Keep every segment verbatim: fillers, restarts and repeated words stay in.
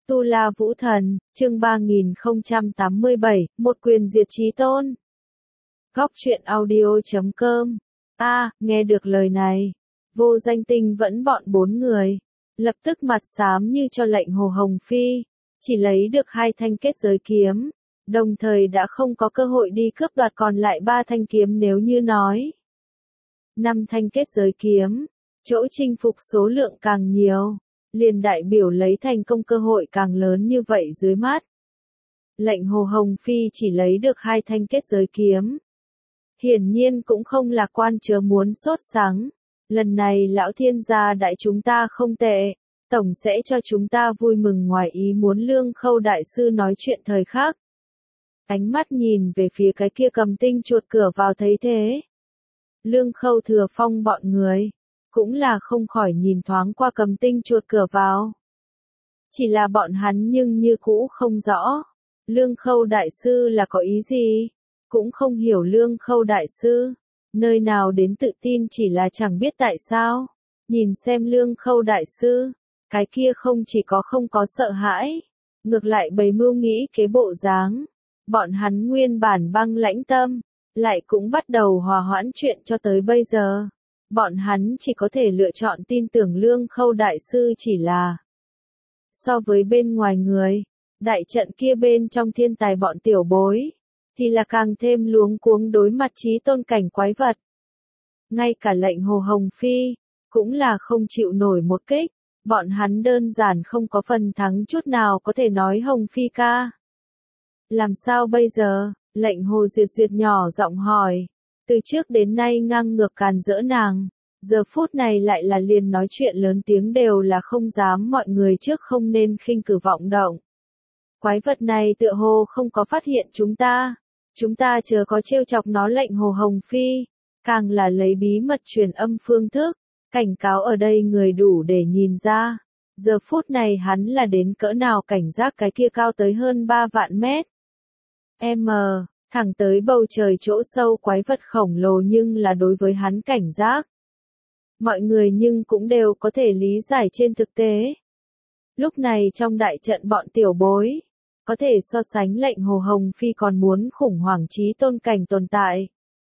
Tu La Vũ Thần, chương ba nghìn không trăm tám mươi bảy, một quyền diệt chí tôn. Góc truyện audio chấm com. A, nghe được lời này, Vô Danh Tinh vẫn bọn bốn người, lập tức mặt xám như cho lệnh Hồ Hồng Phi, chỉ lấy được hai thanh kết giới kiếm, đồng thời đã không có cơ hội đi cướp đoạt còn lại ba thanh kiếm nếu như nói. Năm thanh kết giới kiếm, chỗ chinh phục số lượng càng nhiều, liền đại biểu lấy thành công cơ hội càng lớn như vậy dưới mắt. Lệnh Hồ Hồng Phi chỉ lấy được hai thanh kết giới kiếm. Hiển nhiên cũng không lạc quan chớ muốn sốt sắng. Lần này lão thiên gia đại chúng ta không tệ, tổng sẽ cho chúng ta vui mừng ngoài ý muốn. Lương Khâu đại sư nói chuyện thời khắc. Ánh mắt nhìn về phía cái kia cầm tinh chuột cửa vào thấy thế. Lương Khâu Thừa Phong bọn người, cũng là không khỏi nhìn thoáng qua cầm tinh chuột cửa vào. Chỉ là bọn hắn nhưng như cũ không rõ. Lương Khâu đại sư là có ý gì? Cũng không hiểu Lương Khâu đại sư. Nơi nào đến tự tin chỉ là chẳng biết tại sao. Nhìn xem Lương Khâu đại sư. Cái kia không chỉ có không có sợ hãi. Ngược lại bày mưu nghĩ kế bộ dáng. Bọn hắn nguyên bản băng lãnh tâm. Lại cũng bắt đầu hòa hoãn chuyện cho tới bây giờ. Bọn hắn chỉ có thể lựa chọn tin tưởng Lương Khâu đại sư chỉ là. So với bên ngoài người, đại trận kia bên trong thiên tài bọn tiểu bối, thì là càng thêm luống cuống đối mặt chí tôn cảnh quái vật. Ngay cả lệnh Hồ Hồng Phi, cũng là không chịu nổi một kích, bọn hắn đơn giản không có phần thắng chút nào có thể nói Hồng Phi ca. Làm sao bây giờ? Lệnh Hồ Duyệt Duyệt nhỏ giọng hỏi. Từ trước đến nay ngang ngược càn rỡ nàng, giờ phút này lại là liền nói chuyện lớn tiếng đều là không dám, mọi người trước không nên khinh cử vọng động. Quái vật này tựa hồ không có phát hiện chúng ta, chúng ta chờ có trêu chọc nó. Lệnh Hồ Hồng Phi, càng là lấy bí mật truyền âm phương thức, cảnh cáo ở đây người đủ để nhìn ra, giờ phút này hắn là đến cỡ nào cảnh giác. Cái kia cao tới hơn ba vạn mét. M. Thẳng tới bầu trời chỗ sâu quái vật khổng lồ nhưng là đối với hắn cảnh giác. Mọi người nhưng cũng đều có thể lý giải trên thực tế. Lúc này trong đại trận bọn tiểu bối, có thể so sánh lệnh Hồ Hồng Phi còn muốn khủng hoảng chí tôn cảnh tồn tại.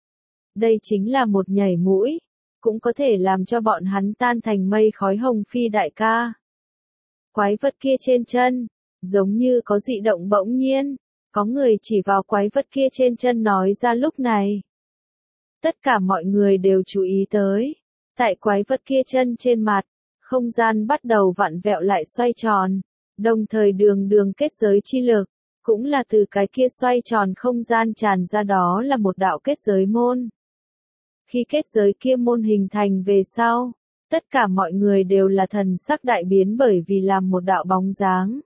Đây chính là một nhảy mũi, cũng có thể làm cho bọn hắn tan thành mây khói. Hồng Phi đại ca. Quái vật kia trên chân, giống như có dị động bỗng nhiên. Có người chỉ vào quái vật kia trên chân nói ra. Lúc này, tất cả mọi người đều chú ý tới. Tại quái vật kia chân trên mặt, không gian bắt đầu vặn vẹo lại xoay tròn. Đồng thời đường đường kết giới chi lực, cũng là từ cái kia xoay tròn không gian tràn ra, đó là một đạo kết giới môn. Khi kết giới kia môn hình thành về sau, tất cả mọi người đều là thần sắc đại biến, bởi vì làm một đạo bóng dáng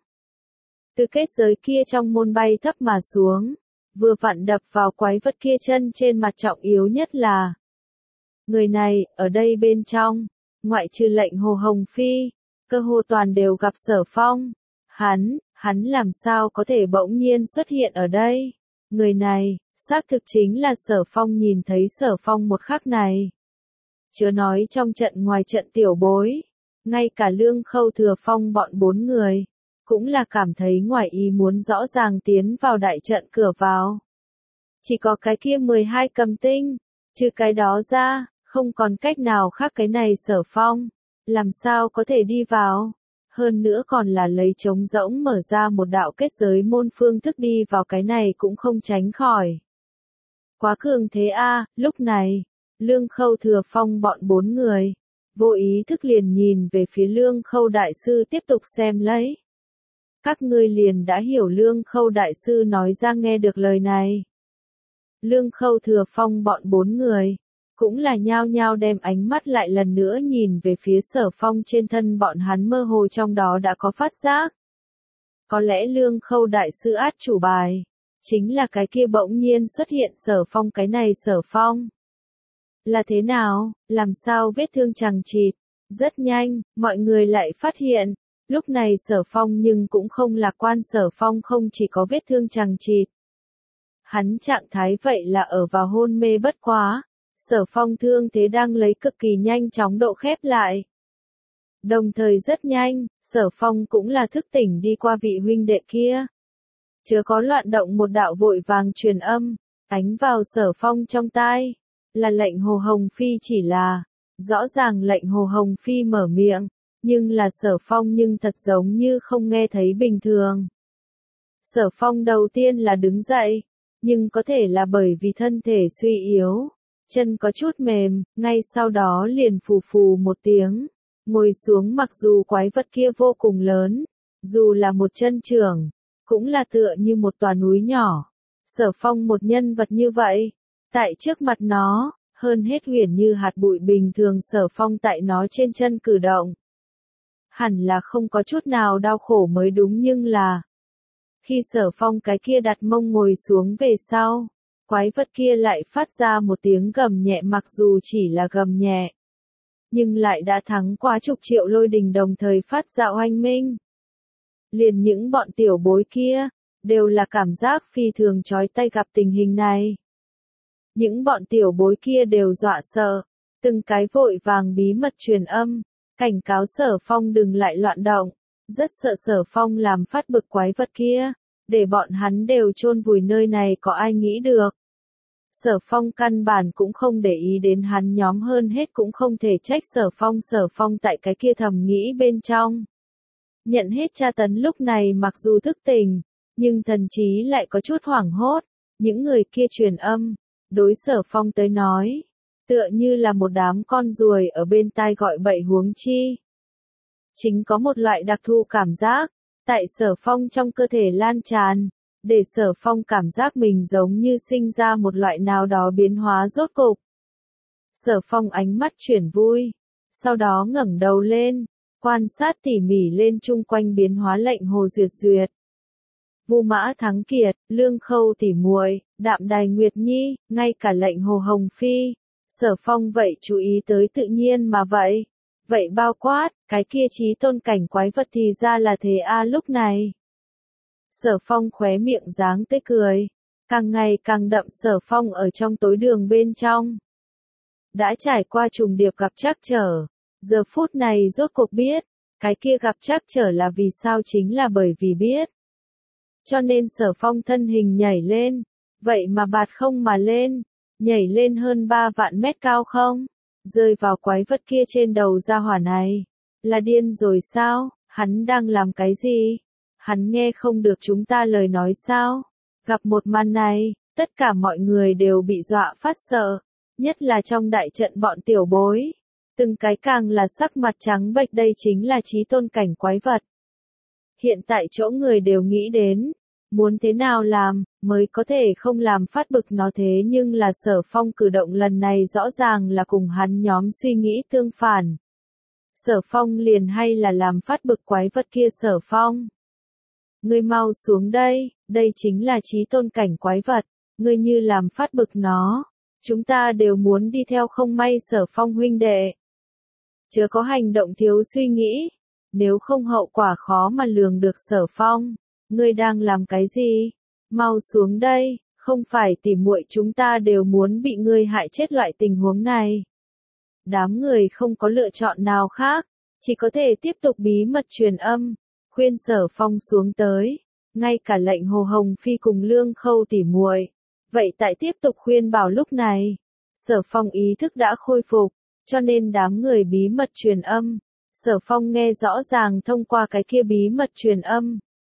từ kết giới kia trong môn bay thấp mà xuống, vừa vặn đập vào quái vật kia chân trên mặt. Trọng yếu nhất là, người này, ở đây bên trong, ngoại trừ lệnh Hồ Hồng Phi, cơ hồ toàn đều gặp Sở Phong. Hắn, hắn làm sao có thể bỗng nhiên xuất hiện ở đây? Người này, xác thực chính là Sở Phong. Nhìn thấy Sở Phong một khắc này, chớ nói trong trận ngoài trận tiểu bối, ngay cả Lương Khâu Thừa Phong bọn bốn người, cũng là cảm thấy ngoài ý muốn. Rõ ràng tiến vào đại trận cửa vào, chỉ có cái kia mười hai cầm tinh, trừ cái đó ra, không còn cách nào khác. Cái này Sở Phong, làm sao có thể đi vào? Hơn nữa còn là lấy trống rỗng mở ra một đạo kết giới môn phương thức đi vào, cái này cũng không tránh khỏi. Quá cường thế a. À, lúc này, Lương Khâu Thừa Phong bọn bốn người, vô ý thức liền nhìn về phía Lương Khâu đại sư tiếp tục xem lấy. Các ngươi liền đã hiểu. Lương Khâu đại sư nói ra. Nghe được lời này, Lương Khâu Thừa Phong bọn bốn người, cũng là nhao nhao đem ánh mắt lại lần nữa nhìn về phía Sở Phong trên thân. Bọn hắn mơ hồ trong đó đã có phát giác. Có lẽ Lương Khâu đại sư át chủ bài, chính là cái kia bỗng nhiên xuất hiện Sở Phong. Cái này Sở Phong là thế nào? Làm sao vết thương chằng chịt? Rất nhanh, mọi người lại phát hiện, lúc này Sở Phong nhưng cũng không lạc quan. Sở Phong không chỉ có vết thương chằng chịt, hắn trạng thái vậy là ở vào hôn mê. Bất quá, Sở Phong thương thế đang lấy cực kỳ nhanh chóng độ khép lại. Đồng thời rất nhanh, Sở Phong cũng là thức tỉnh đi qua vị huynh đệ kia. Chớ có loạn động một đạo vội vàng truyền âm, ánh vào Sở Phong trong tai. Là lệnh Hồ Hồng Phi chỉ là, rõ ràng lệnh Hồ Hồng Phi mở miệng, nhưng là Sở Phong nhưng thật giống như không nghe thấy bình thường. Sở Phong đầu tiên là đứng dậy, nhưng có thể là bởi vì thân thể suy yếu, chân có chút mềm, ngay sau đó liền phù phù một tiếng, ngồi xuống. Mặc dù quái vật kia vô cùng lớn, dù là một chân trưởng, cũng là tựa như một tòa núi nhỏ. Sở Phong một nhân vật như vậy, tại trước mặt nó, hơn hết huyền như hạt bụi bình thường. Sở Phong tại nó trên chân cử động, hẳn là không có chút nào đau khổ mới đúng, nhưng là khi Sở Phong cái kia đặt mông ngồi xuống về sau, quái vật kia lại phát ra một tiếng gầm nhẹ. Mặc dù chỉ là gầm nhẹ, nhưng lại đã thắng quá chục triệu lôi đình đồng thời phát ra oanh minh. Liền những bọn tiểu bối kia, đều là cảm giác phi thường chói tai gặp tình hình này. Những bọn tiểu bối kia đều dọa sợ, từng cái vội vàng bí mật truyền âm, cảnh cáo Sở Phong đừng lại loạn động, rất sợ Sở Phong làm phát bực quái vật kia, để bọn hắn đều chôn vùi nơi này. Có ai nghĩ được. Sở Phong căn bản cũng không để ý đến hắn nhóm, hơn hết cũng không thể trách Sở Phong. Sở Phong tại cái kia thầm nghĩ bên trong. Nhận hết tra tấn lúc này mặc dù thức tỉnh, nhưng thần trí lại có chút hoảng hốt. Những người kia truyền âm, đối Sở Phong tới nói, tựa như là một đám con ruồi ở bên tai gọi bậy, huống chi. Chính có một loại đặc thù cảm giác, tại Sở Phong trong cơ thể lan tràn, để Sở Phong cảm giác mình giống như sinh ra một loại nào đó biến hóa rốt cục. Sở Phong ánh mắt chuyển vui, sau đó ngẩng đầu lên, quan sát tỉ mỉ lên chung quanh biến hóa. Lệnh Hồ Duyệt Duyệt, Vu Mã Thắng Kiệt, Lương Khâu tỉ muội, Đạm Đài Nguyệt Nhi, ngay cả lệnh Hồ Hồng Phi, Sở Phong vậy chú ý tới tự nhiên mà vậy. Vậy bao quát, cái kia chí tôn cảnh quái vật thì ra là thế a. Lúc này, Sở Phong khóe miệng dáng tươi cười, càng ngày càng đậm. Sở Phong ở trong tối đường bên trong, đã trải qua trùng điệp gặp trắc trở, giờ phút này rốt cuộc biết, cái kia gặp trắc trở là vì sao, chính là bởi vì biết. Cho nên Sở Phong thân hình nhảy lên, vậy mà bạt không mà lên, nhảy lên hơn ba vạn mét cao không, rơi vào quái vật kia trên đầu. Gia hỏa này, là điên rồi sao, hắn đang làm cái gì? Hắn nghe không được chúng ta lời nói sao? Gặp một màn này, tất cả mọi người đều bị dọa phát sợ, nhất là trong đại trận bọn tiểu bối. Từng cái càng là sắc mặt trắng bệch. Đây chính là chí tôn cảnh quái vật. Hiện tại chỗ người đều nghĩ đến, muốn thế nào làm, mới có thể không làm phát bực nó. Thế nhưng là Sở Phong cử động lần này rõ ràng là cùng hắn nhóm suy nghĩ tương phản. Sở Phong liền hay là làm phát bực quái vật kia. Sở Phong, ngươi mau xuống đây, đây chính là chí tôn cảnh quái vật, ngươi như làm phát bực nó, chúng ta đều muốn đi theo. Không may Sở Phong huynh đệ, chớ có hành động thiếu suy nghĩ, nếu không hậu quả khó mà lường được. Sở Phong, ngươi đang làm cái gì? Mau xuống đây, không phải tỉ muội chúng ta đều muốn bị ngươi hại chết. Loại tình huống này, đám người không có lựa chọn nào khác, chỉ có thể tiếp tục bí mật truyền âm, khuyên Sở Phong xuống tới. Ngay cả lệnh Hồ Hồng Phi cùng Lương Khâu tỉ muội, vậy tại tiếp tục khuyên bảo. Lúc này, Sở Phong ý thức đã khôi phục, cho nên đám người bí mật truyền âm. Sở Phong nghe rõ ràng thông qua cái kia bí mật truyền âm.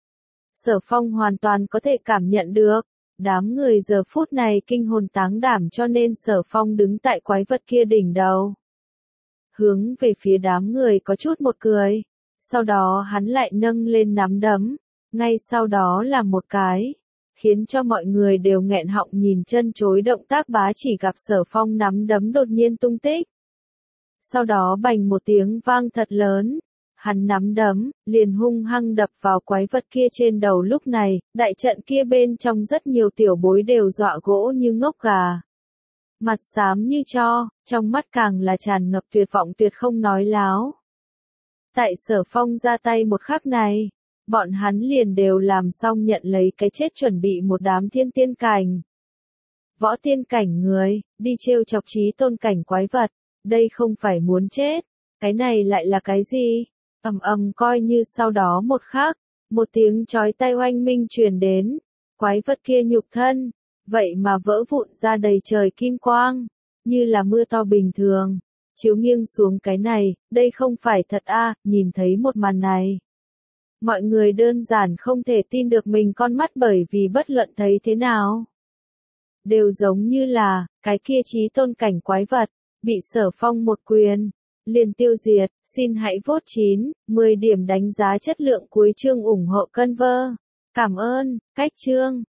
Sở Phong hoàn toàn có thể cảm nhận được, đám người giờ phút này kinh hồn táng đảm. Cho nên Sở Phong đứng tại quái vật kia đỉnh đầu, hướng về phía đám người có chút một cười, sau đó hắn lại nâng lên nắm đấm, ngay sau đó là một cái, khiến cho mọi người đều nghẹn họng nhìn chân chối. Động tác bá chỉ gặp Sở Phong nắm đấm đột nhiên tung tích. Sau đó bành một tiếng vang thật lớn, hắn nắm đấm, liền hung hăng đập vào quái vật kia trên đầu. Lúc này, đại trận kia bên trong rất nhiều tiểu bối đều dọa gỗ như ngốc gà. Mặt xám như tro, trong mắt càng là tràn ngập tuyệt vọng, tuyệt không nói láo. Tại Sở Phong ra tay một khắc này, bọn hắn liền đều làm xong nhận lấy cái chết, chuẩn bị một đám thiên tiên cảnh, võ tiên cảnh người, đi trêu chọc chí tôn cảnh quái vật, đây không phải muốn chết, Cái này lại là cái gì? Ầm ầm coi như sau đó một khắc, một tiếng chói tai oanh minh truyền đến, quái vật kia nhục thân, vậy mà vỡ vụn ra đầy trời kim quang, như là mưa to bình thường, chiếu nghiêng xuống cái này, đây không phải thật a, à, nhìn thấy một màn này. Mọi người đơn giản không thể tin được mình con mắt bởi vì bất luận thấy thế nào. Đều giống như là, cái kia chí tôn cảnh quái vật, bị Sở Phong một quyền, liền tiêu diệt, xin hãy vote chín, mười điểm đánh giá chất lượng cuối chương ủng hộ Conver. Cảm ơn, cách chương.